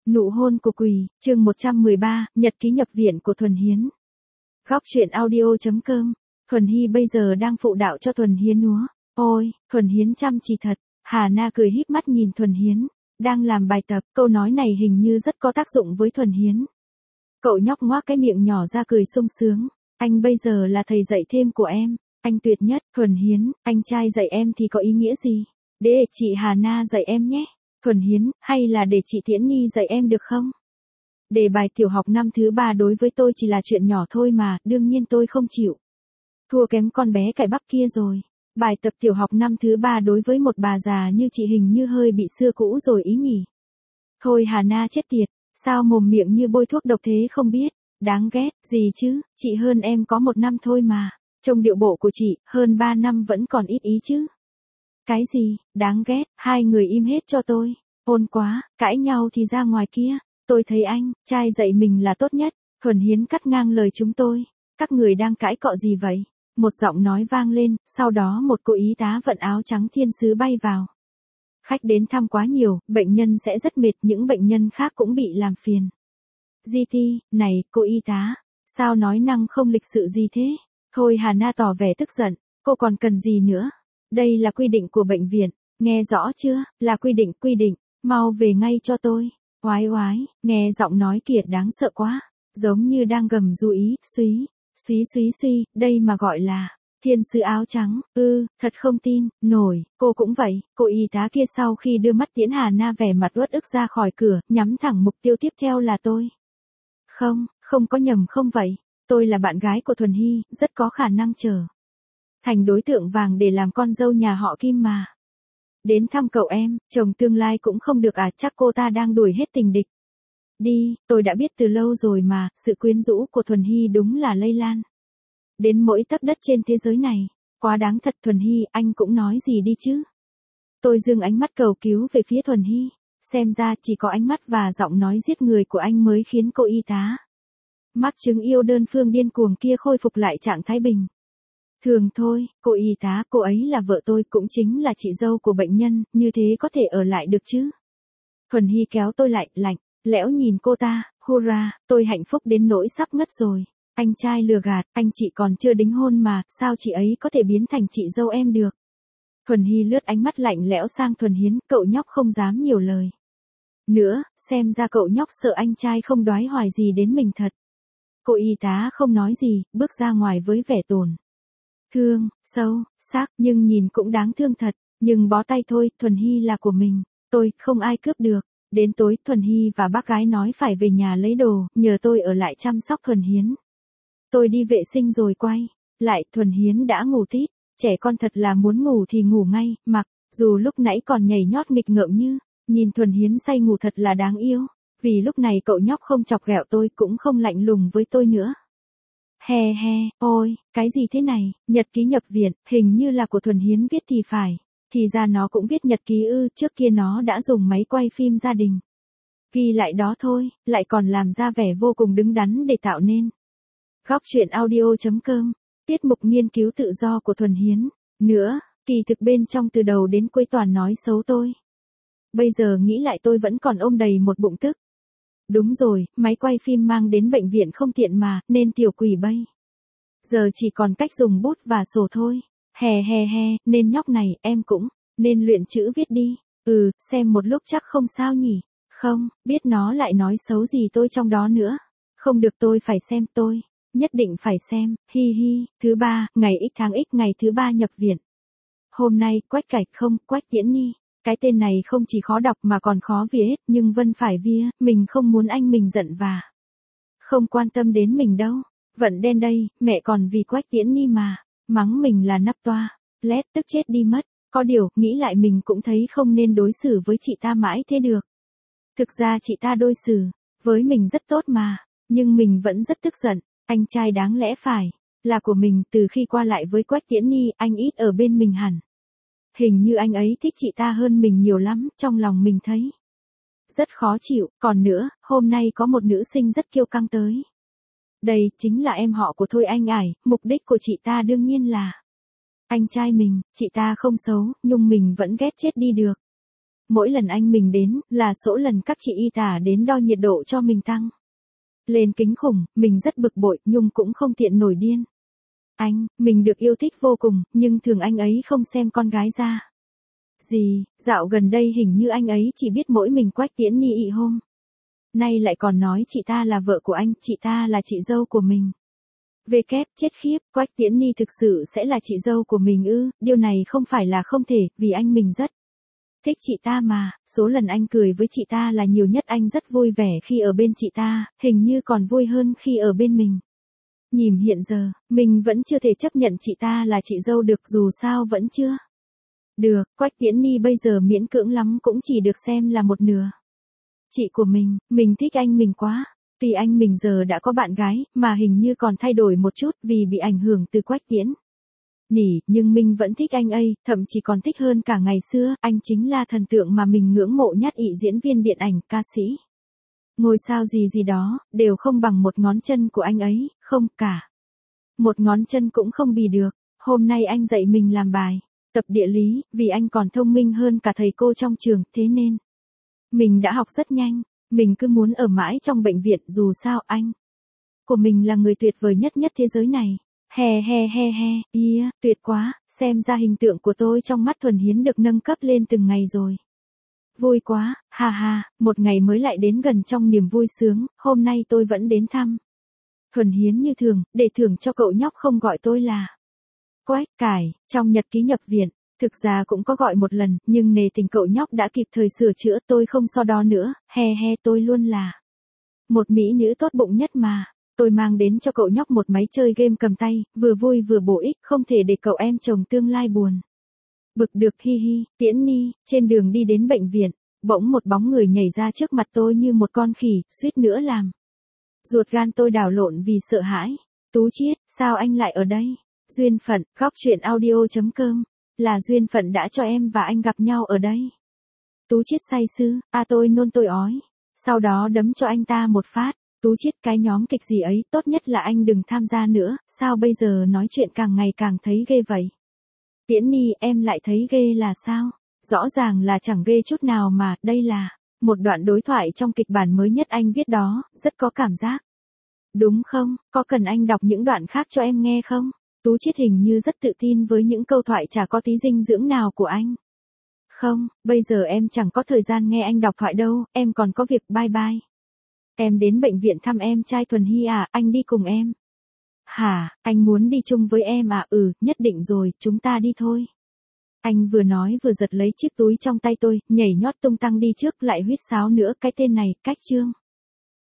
Nụ hôn của quỷ, chương 113, nhật ký nhập viện của Thuần Hiến. Góc truyện audio.com. Thuần Hy bây giờ đang phụ đạo cho Thuần Hiến múa. Ôi, Thuần Hiến chăm chỉ thật. Hà Na cười híp mắt nhìn Thuần Hiến. Đang làm bài tập, câu nói này hình như rất có tác dụng với Thuần Hiến. Cậu nhóc ngoác cái miệng nhỏ ra cười sung sướng. Anh bây giờ là thầy dạy thêm của em. Anh tuyệt nhất. Thuần Hiến, anh trai dạy em thì có ý nghĩa gì? Để chị Hà Na dạy em nhé. Thuần Hiến, hay là để chị Tiễn Nhi dạy em được không? Đề bài tiểu học năm thứ 3 đối với tôi chỉ là chuyện nhỏ thôi mà, đương nhiên tôi không chịu. Thua kém con bé cải bắp kia rồi. Bài tập tiểu học năm thứ 3 đối với một bà già như chị hình như hơi bị xưa cũ rồi ý nhỉ. Thôi Hà Na chết tiệt, sao mồm miệng như bôi thuốc độc thế không biết, đáng ghét, gì chứ, chị hơn em có 1 năm thôi mà. Trông điệu bộ của chị, hơn 3 năm vẫn còn ít ý chứ. Cái gì, đáng ghét, hai người im hết cho tôi. Ôn quá, cãi nhau thì ra ngoài kia. Tôi thấy anh, trai dạy mình là tốt nhất. Thuần Hiến cắt ngang lời chúng tôi. Các người đang cãi cọ gì vậy? Một giọng nói vang lên, sau đó một cô y tá vận áo trắng thiên sứ bay vào. Khách đến thăm quá nhiều, bệnh nhân sẽ rất mệt, những bệnh nhân khác cũng bị làm phiền. GT, này, cô y tá, sao nói năng không lịch sự gì thế? Thôi Hà Na tỏ vẻ tức giận, cô còn cần gì nữa? Đây là quy định của bệnh viện, nghe rõ chưa, là quy định, mau về ngay cho tôi. Oái oái, nghe giọng nói kia đáng sợ quá, giống như đang gầm rú ý, suý, đây mà gọi là thiên sứ áo trắng, thật không tin, nổi, cô cũng vậy. Cô y tá kia sau khi đưa mắt tiễn Hà Na vẻ mặt uất ức ra khỏi cửa, nhắm thẳng mục tiêu tiếp theo là tôi. Không có nhầm không vậy, tôi là bạn gái của Thuần Hy, rất có khả năng trở thành đối tượng vàng để làm con dâu nhà họ Kim mà. Đến thăm cậu em, chồng tương lai cũng không được à, chắc cô ta đang đuổi hết tình địch. Đi, tôi đã biết từ lâu rồi mà, sự quyến rũ của Thuần Hy đúng là lây lan đến mỗi tấc đất trên thế giới này. Quá đáng thật. Thuần Hy, anh cũng nói gì đi chứ. Tôi giương ánh mắt cầu cứu về phía Thuần Hy. Xem ra chỉ có ánh mắt và giọng nói giết người của anh mới khiến cô y tá mắc chứng yêu đơn phương điên cuồng kia khôi phục lại trạng thái bình thường thôi. Cô y tá, cô ấy là vợ tôi, cũng chính là chị dâu của bệnh nhân, như thế có thể ở lại được chứ? Thuần Hy kéo tôi lại, lạnh lẽo nhìn cô ta. Hurra, tôi hạnh phúc đến nỗi sắp ngất rồi. Anh trai lừa gạt, anh chị còn chưa đính hôn mà, sao chị ấy có thể biến thành chị dâu em được? Thuần Hy lướt ánh mắt lạnh lẽo sang Thuần Hiến, cậu nhóc không dám nhiều lời nữa, xem ra cậu nhóc sợ anh trai không đoái hoài gì đến mình thật. Cô y tá không nói gì, bước ra ngoài với vẻ tổn thương, sâu sắc, nhưng nhìn cũng đáng thương thật. Nhưng bó tay thôi, Thuần Hy là của mình, tôi, không ai cướp được. Đến tối, Thuần Hy và bác gái nói phải về nhà lấy đồ, nhờ tôi ở lại chăm sóc Thuần Hiến. Tôi đi vệ sinh rồi quay lại, Thuần Hiến đã ngủ tít. Trẻ con thật là muốn ngủ thì ngủ ngay, mặc dù lúc nãy còn nhảy nhót nghịch ngợm như. Nhìn Thuần Hiến say ngủ thật là đáng yêu. Vì lúc này cậu nhóc không chọc ghẹo tôi, cũng không lạnh lùng với tôi nữa. He, ôi, cái gì thế này, nhật ký nhập viện, hình như là của Thuần Hiến viết thì phải. Thì ra nó cũng viết nhật ký trước kia nó đã dùng máy quay phim gia đình ghi lại đó thôi, lại còn làm ra vẻ vô cùng đứng đắn để tạo nên. Góc truyện audio.com, tiết mục nghiên cứu tự do của Thuần Hiến. Nữa, kỳ thực bên trong từ đầu đến cuối toàn nói xấu tôi. Bây giờ nghĩ lại tôi vẫn còn ôm đầy một bụng tức. Đúng rồi, máy quay phim mang đến bệnh viện không tiện mà, nên tiểu quỷ bây giờ chỉ còn cách dùng bút và sổ thôi. He, nên nhóc này, em cũng nên luyện chữ viết đi. Xem một lúc chắc không sao nhỉ. Không, biết nó lại nói xấu gì tôi trong đó nữa. Không được, tôi phải xem, tôi nhất định phải xem. Hi. Thứ 3, ngày X tháng X, ngày thứ 3 nhập viện. Hôm nay, Quách Tiễn Nhi. Cái tên này không chỉ khó đọc mà còn khó viết, nhưng Vân phải vía, mình không muốn anh mình giận và không quan tâm đến mình đâu. Vận đen đây, mẹ còn vì Quách Tiễn Nhi mà mắng mình là nắp toa, lét tức chết đi mất. Có điều, nghĩ lại mình cũng thấy không nên đối xử với chị ta mãi thế được. Thực ra chị ta đối xử với mình rất tốt mà, nhưng mình vẫn rất tức giận. Anh trai đáng lẽ phải là của mình. Từ khi qua lại với Quách Tiễn Nhi, anh ít ở bên mình hẳn. Hình như anh ấy thích chị ta hơn mình nhiều lắm, trong lòng mình thấy rất khó chịu. Còn nữa, hôm nay có một nữ sinh rất kiêu căng tới. Đây chính là em họ của Thôi Anh Ải, mục đích của chị ta đương nhiên là anh trai mình. Chị ta không xấu, nhưng mình vẫn ghét chết đi được. Mỗi lần anh mình đến, là số lần các chị y tá đến đo nhiệt độ cho mình tăng lên kinh khủng, mình rất bực bội, Nhung cũng không tiện nổi điên. Mình được yêu thích vô cùng, nhưng thường anh ấy không xem con gái ra gì, dạo gần đây hình như anh ấy chỉ biết mỗi mình Quách Tiễn Nhi ị hôm nay lại còn nói chị ta là vợ của anh, chị ta là chị dâu của mình. Chết khiếp, Quách Tiễn Nhi thực sự sẽ là chị dâu của mình ư? Điều này không phải là không thể, vì anh mình rất thích chị ta mà, số lần anh cười với chị ta là nhiều nhất, anh rất vui vẻ khi ở bên chị ta, hình như còn vui hơn khi ở bên mình. Nhìn hiện giờ, mình vẫn chưa thể chấp nhận chị ta là chị dâu được, dù sao vẫn chưa được, Quách Tiễn Nhi bây giờ miễn cưỡng lắm cũng chỉ được xem là một nửa chị của mình thích anh mình quá. Tuy anh mình giờ đã có bạn gái, mà hình như còn thay đổi một chút vì bị ảnh hưởng từ Quách Tiễn Nhi, nhưng mình vẫn thích anh ấy, thậm chí còn thích hơn cả ngày xưa, anh chính là thần tượng mà mình ngưỡng mộ nhất, ỷ diễn viên điện ảnh, ca sĩ, ngôi sao gì đó, đều không bằng một ngón chân của anh ấy, không cả. Một ngón chân cũng không bì được. Hôm nay anh dạy mình làm bài tập địa lý, vì anh còn thông minh hơn cả thầy cô trong trường, thế nên mình đã học rất nhanh. Mình cứ muốn ở mãi trong bệnh viện, dù sao anh của mình là người tuyệt vời nhất thế giới này. Tuyệt quá, xem ra hình tượng của tôi trong mắt Thuần Hiến được nâng cấp lên từng ngày rồi. Vui quá, một ngày mới lại đến gần trong niềm vui sướng, hôm nay tôi vẫn đến thăm Thuần Hiến như thường, để thưởng cho cậu nhóc không gọi tôi là Quách Cải, trong nhật ký nhập viện. Thực ra cũng có gọi một lần, nhưng nề tình cậu nhóc đã kịp thời sửa chữa, tôi không so đo nữa, tôi luôn là một mỹ nữ tốt bụng nhất mà. Tôi mang đến cho cậu nhóc một máy chơi game cầm tay, vừa vui vừa bổ ích, không thể để cậu em chồng tương lai buồn bực được. Tiễn Nhi, trên đường đi đến bệnh viện, bỗng một bóng người nhảy ra trước mặt tôi như một con khỉ, suýt nữa làm ruột gan tôi đảo lộn vì sợ hãi. Tú Chiết, sao anh lại ở đây? Duyên phận, góc truyện audio.com. Là duyên phận đã cho em và anh gặp nhau ở đây. Tú Chiết say sưa, tôi nôn tôi ói. Sau đó đấm cho anh ta một phát. Tú Chiết, cái nhóm kịch gì ấy, tốt nhất là anh đừng tham gia nữa, sao bây giờ nói chuyện càng ngày càng thấy ghê vậy? Tiễn Nhi, em lại thấy ghê là sao? Rõ ràng là chẳng ghê chút nào mà, đây là một đoạn đối thoại trong kịch bản mới nhất anh viết đó, rất có cảm giác. Đúng không, có cần anh đọc những đoạn khác cho em nghe không? Tú Chiết hình như rất tự tin với những câu thoại chả có tí dinh dưỡng nào của anh. Không, bây giờ em chẳng có thời gian nghe anh đọc thoại đâu, em còn có việc, bye bye. Em đến bệnh viện thăm em trai Thuần Hy à, anh đi cùng em. Hả, anh muốn đi chung với em à? Nhất định rồi, chúng ta đi thôi. Anh vừa nói vừa giật lấy chiếc túi trong tay tôi, nhảy nhót tung tăng đi trước, lại huýt sáo nữa, cái tên này, cách chương.